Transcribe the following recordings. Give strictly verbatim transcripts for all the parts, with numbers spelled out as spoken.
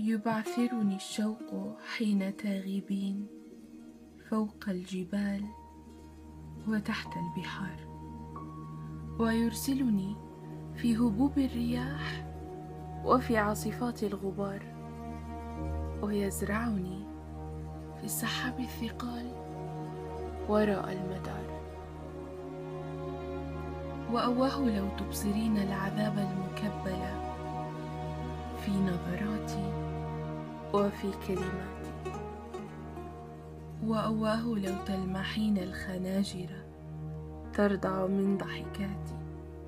يبعثرني الشوق حين تغيبين فوق الجبال وتحت البحار، ويرسلني في هبوب الرياح وفي عاصفات الغبار، ويزرعني في السحاب الثقال وراء المدار. وأواه لو تبصرين العذاب المكبل في نظراتي وفي كلماتي، وأواه لو تلمحين الخناجر ترضع من ضحكاتي،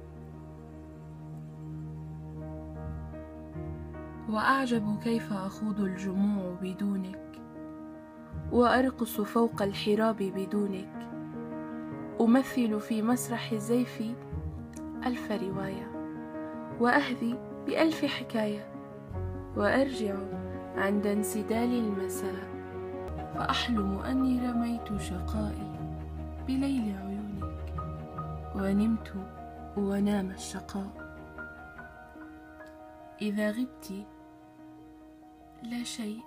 وأعجب كيف أخوض الجموع بدونك، وأرقص فوق الحراب بدونك، أمثل في مسرح الزيف ألف رواية، وأهذي بألف حكاية، وأرجع عند انسدال المساء فأحلم أني رميت شقائي بليل عيونك، ونمت ونام الشقاء. إذا غبت لا شيء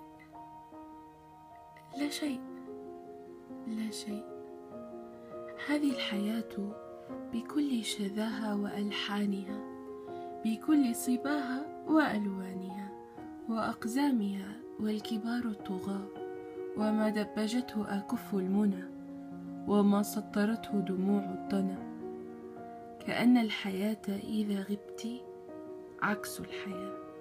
لا شيء لا شيء. هذه الحياة بكل شذاها وألحانها، بكل صباها وألوانها وأقزامها، والكبار الطغاة، وما دبجته أكف المنى، وما سطرته دموع الضنا. كأن الحياة إذا غبت عكس الحياة.